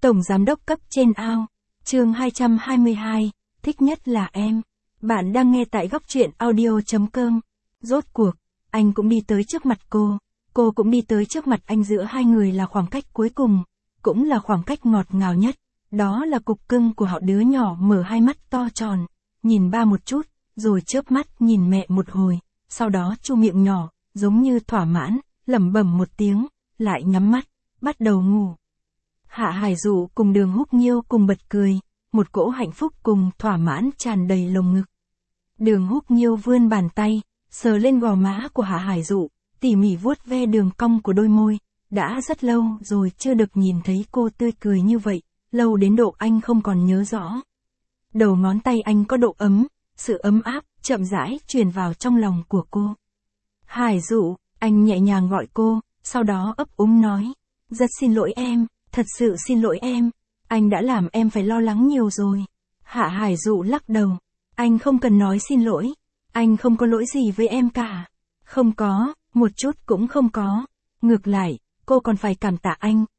Tổng giám đốc cấp trên ao. Chương 222, thích nhất là em. Bạn đang nghe tại góc truyện audio.com. Rốt cuộc, anh cũng đi tới trước mặt cô cũng đi tới trước mặt anh, giữa hai người là khoảng cách cuối cùng, cũng là khoảng cách ngọt ngào nhất. Đó là cục cưng của họ. Đứa nhỏ mở hai mắt to tròn, nhìn ba một chút, rồi chớp mắt nhìn mẹ một hồi, sau đó chu miệng nhỏ, giống như thỏa mãn, lẩm bẩm một tiếng, lại nhắm mắt, bắt đầu ngủ. Hạ Hải Dụ cùng Đường Húc Nghiêu cùng bật cười, một cỗ hạnh phúc cùng thỏa mãn tràn đầy lồng ngực. Đường Húc Nghiêu vươn bàn tay, sờ lên gò má của Hạ Hải Dụ, tỉ mỉ vuốt ve đường cong của đôi môi. Đã rất lâu rồi chưa được nhìn thấy cô tươi cười như vậy, lâu đến độ anh không còn nhớ rõ. Đầu ngón tay anh có độ ấm, sự ấm áp, chậm rãi truyền vào trong lòng của cô. Hải Dụ, anh nhẹ nhàng gọi cô, sau đó ấp úng nói, rất xin lỗi em, thật sự xin lỗi em, anh đã làm em phải lo lắng nhiều rồi. Hạ Hải Dụ lắc đầu, anh không cần nói xin lỗi, anh không có lỗi gì với em cả. Không có, một chút cũng không có. Ngược lại, cô còn phải cảm tạ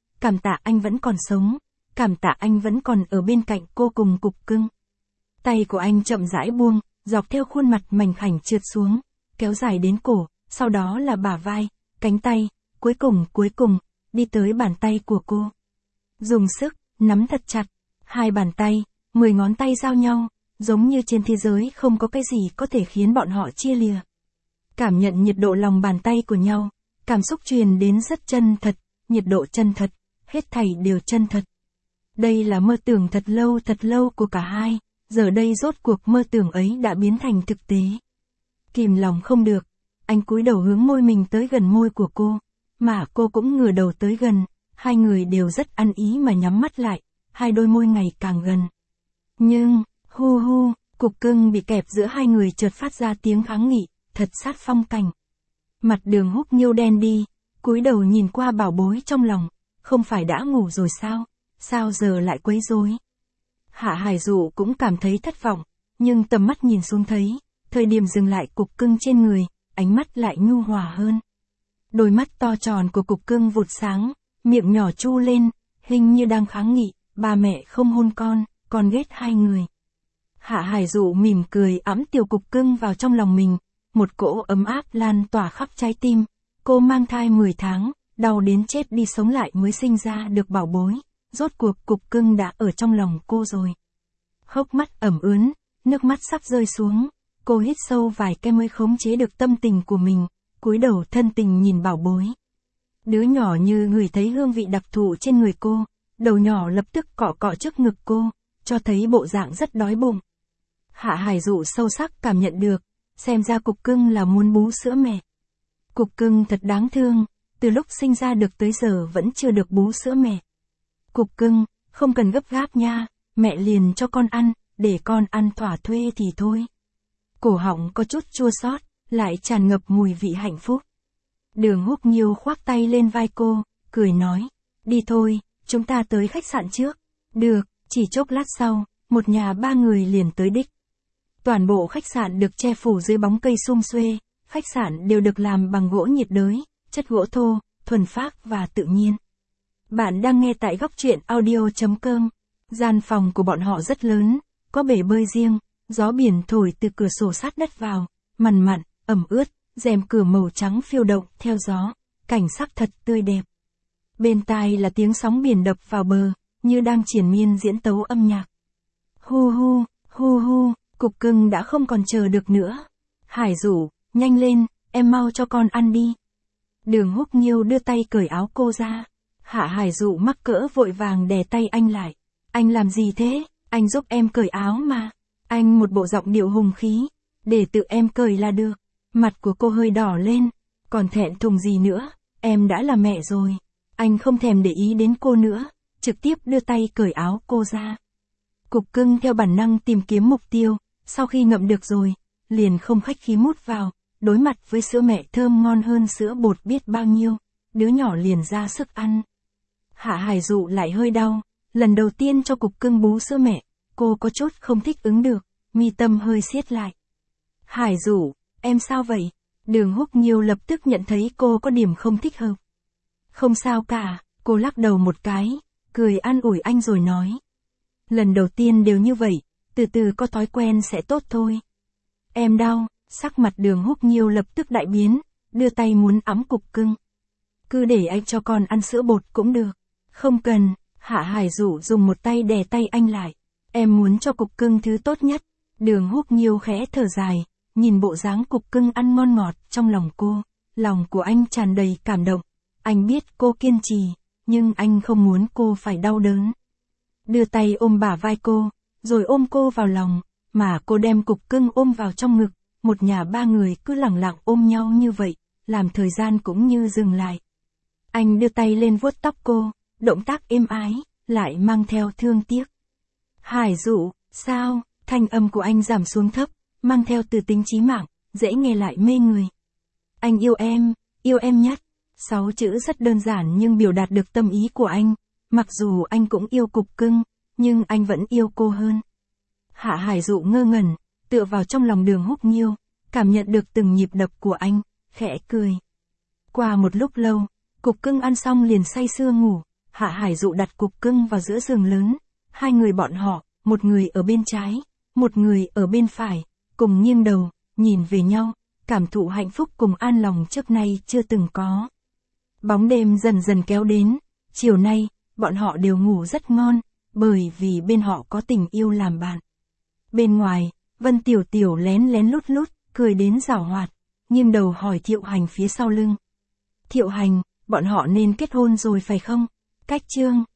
anh vẫn còn sống, cảm tạ anh vẫn còn ở bên cạnh cô cùng cục cưng. Tay của anh chậm rãi buông, dọc theo khuôn mặt mảnh khảnh trượt xuống, kéo dài đến cổ, sau đó là bả vai, cánh tay, cuối cùng, đi tới bàn tay của cô. Dùng sức, nắm thật chặt, hai bàn tay, 10 ngón tay giao nhau, giống như trên thế giới không có cái gì có thể khiến bọn họ chia lìa. Cảm nhận nhiệt độ lòng bàn tay của nhau, cảm xúc truyền đến rất chân thật, nhiệt độ chân thật, hết thảy đều chân thật. Đây là mơ tưởng thật lâu của cả hai, giờ đây rốt cuộc mơ tưởng ấy đã biến thành thực tế. Kìm lòng không được, anh cúi đầu hướng môi mình tới gần môi của cô, mà cô cũng ngửa đầu tới gần, hai người đều rất ăn ý mà nhắm mắt lại, hai đôi môi ngày càng gần. Nhưng, cục cưng bị kẹp giữa hai người chợt phát ra tiếng kháng nghị, thật sát phong cảnh. Mặt Đường Húc Nghiêu đen đi, cúi đầu nhìn qua bảo bối trong lòng, không phải đã ngủ rồi sao, sao giờ lại quấy rối. Hạ Hải Dụ cũng cảm thấy thất vọng, nhưng tầm mắt nhìn xuống thấy, thời điểm dừng lại cục cưng trên người, ánh mắt lại nhu hòa hơn. Đôi mắt to tròn của cục cưng vụt sáng, miệng nhỏ chu lên, hình như đang kháng nghị, ba mẹ không hôn con ghét hai người. Hạ Hải Dụ mỉm cười ẵm tiểu cục cưng vào trong lòng mình, một cỗ ấm áp lan tỏa khắp trái tim. Cô mang thai 10 tháng, đau đến chết đi sống lại mới sinh ra được bảo bối, rốt cuộc cục cưng đã ở trong lòng cô rồi. Hốc mắt ẩm ướt, nước mắt sắp rơi xuống, cô hít sâu vài cái mới khống chế được tâm tình của mình, cúi đầu thân tình nhìn bảo bối. Đứa nhỏ như ngửi thấy hương vị đặc thù trên người cô, đầu nhỏ lập tức cọ cọ trước ngực cô, cho thấy bộ dạng rất đói bụng. Hạ Hải Dụ sâu sắc cảm nhận được, xem ra cục cưng là muốn bú sữa mẹ. Cục cưng thật đáng thương, từ lúc sinh ra được tới giờ vẫn chưa được bú sữa mẹ. Cục cưng, không cần gấp gáp nha, mẹ liền cho con ăn, để con ăn thỏa thuê thì thôi. Cổ họng có chút chua xót, lại tràn ngập mùi vị hạnh phúc. Đường Húc Nghiêu khoác tay lên vai cô, cười nói, đi thôi, chúng ta tới khách sạn trước. Được, chỉ chốc lát sau, một nhà ba người liền tới đích. Toàn bộ khách sạn được che phủ dưới bóng cây sum xuê, khách sạn đều được làm bằng gỗ nhiệt đới, chất gỗ thô, thuần phác và tự nhiên. Bạn đang nghe tại góc truyện audio.com. Gian phòng của bọn họ rất lớn, có bể bơi riêng, gió biển thổi từ cửa sổ sát đất vào, mằn mặn, ẩm ướt, rèm cửa màu trắng phiêu động theo gió, cảnh sắc thật tươi đẹp. Bên tai là tiếng sóng biển đập vào bờ, như đang triền miên diễn tấu âm nhạc. Cục cưng đã không còn chờ được nữa. Hải Dụ, nhanh lên, em mau cho con ăn đi. Đường Húc Nghiêu đưa tay cởi áo cô ra. Hạ Hải Dụ mắc cỡ vội vàng đè tay anh lại. Anh làm gì thế? Anh giúp em cởi áo mà. Anh một bộ giọng điệu hùng khí. Để tự em cởi là được. Mặt của cô hơi đỏ lên. Còn thẹn thùng gì nữa, em đã là mẹ rồi. Anh không thèm để ý đến cô nữa, trực tiếp đưa tay cởi áo cô ra. Cục cưng theo bản năng tìm kiếm mục tiêu, sau khi ngậm được rồi, liền không khách khí mút vào, đối mặt với sữa mẹ thơm ngon hơn sữa bột biết bao nhiêu, đứa nhỏ liền ra sức ăn. Hạ Hải Dụ lại hơi đau, lần đầu tiên cho cục cưng bú sữa mẹ, cô có chút không thích ứng được, mi tâm hơi siết lại. Hải Dụ, em sao vậy? Đường Húc Nghiêu lập tức nhận thấy cô có điểm không thích hợp. Không sao cả, cô lắc đầu một cái, cười an ủi anh rồi nói. Lần đầu tiên đều như vậy, từ từ có thói quen sẽ tốt thôi. Em đau, sắc mặt Đường Húc Nhiêu lập tức đại biến, đưa tay muốn ẵm cục cưng. Cứ để anh cho con ăn sữa bột cũng được. Không cần, Hạ Hải Dụ dùng một tay đè tay anh lại. Em muốn cho cục cưng thứ tốt nhất. Đường Húc Nhiêu khẽ thở dài, nhìn bộ dáng cục cưng ăn ngon ngọt trong lòng cô. Lòng của anh tràn đầy cảm động. Anh biết cô kiên trì, nhưng anh không muốn cô phải đau đớn. Đưa tay ôm bả vai cô, rồi ôm cô vào lòng, mà cô đem cục cưng ôm vào trong ngực. Một nhà ba người cứ lẳng lặng ôm nhau như vậy, làm thời gian cũng như dừng lại. Anh đưa tay lên vuốt tóc cô, động tác êm ái, lại mang theo thương tiếc. Hải Dụ, sao? Thanh âm của anh giảm xuống thấp, mang theo từ tính chí mạng, dễ nghe lại mê người. Anh yêu em nhất. 6 chữ rất đơn giản nhưng biểu đạt được tâm ý của anh. Mặc dù anh cũng yêu cục cưng, nhưng anh vẫn yêu cô hơn. Hạ Hải Dụ ngơ ngẩn, tựa vào trong lòng Đường Húc Nhiêu, cảm nhận được từng nhịp đập của anh, khẽ cười. Qua một lúc lâu, cục cưng ăn xong liền say sưa ngủ. Hạ Hải Dụ đặt cục cưng vào giữa giường lớn. Hai người bọn họ, một người ở bên trái, một người ở bên phải, cùng nghiêng đầu, nhìn về nhau, cảm thụ hạnh phúc cùng an lòng trước nay chưa từng có. Bóng đêm dần dần kéo đến, chiều nay, bọn họ đều ngủ rất ngon, bởi vì bên họ có tình yêu làm bạn. Bên ngoài, Vân Tiểu Tiểu lén lén lút lút, cười đến giảo hoạt, nghiêng đầu hỏi Thiệu Hành phía sau lưng. Thiệu Hành, bọn họ nên kết hôn rồi phải không? Cách chương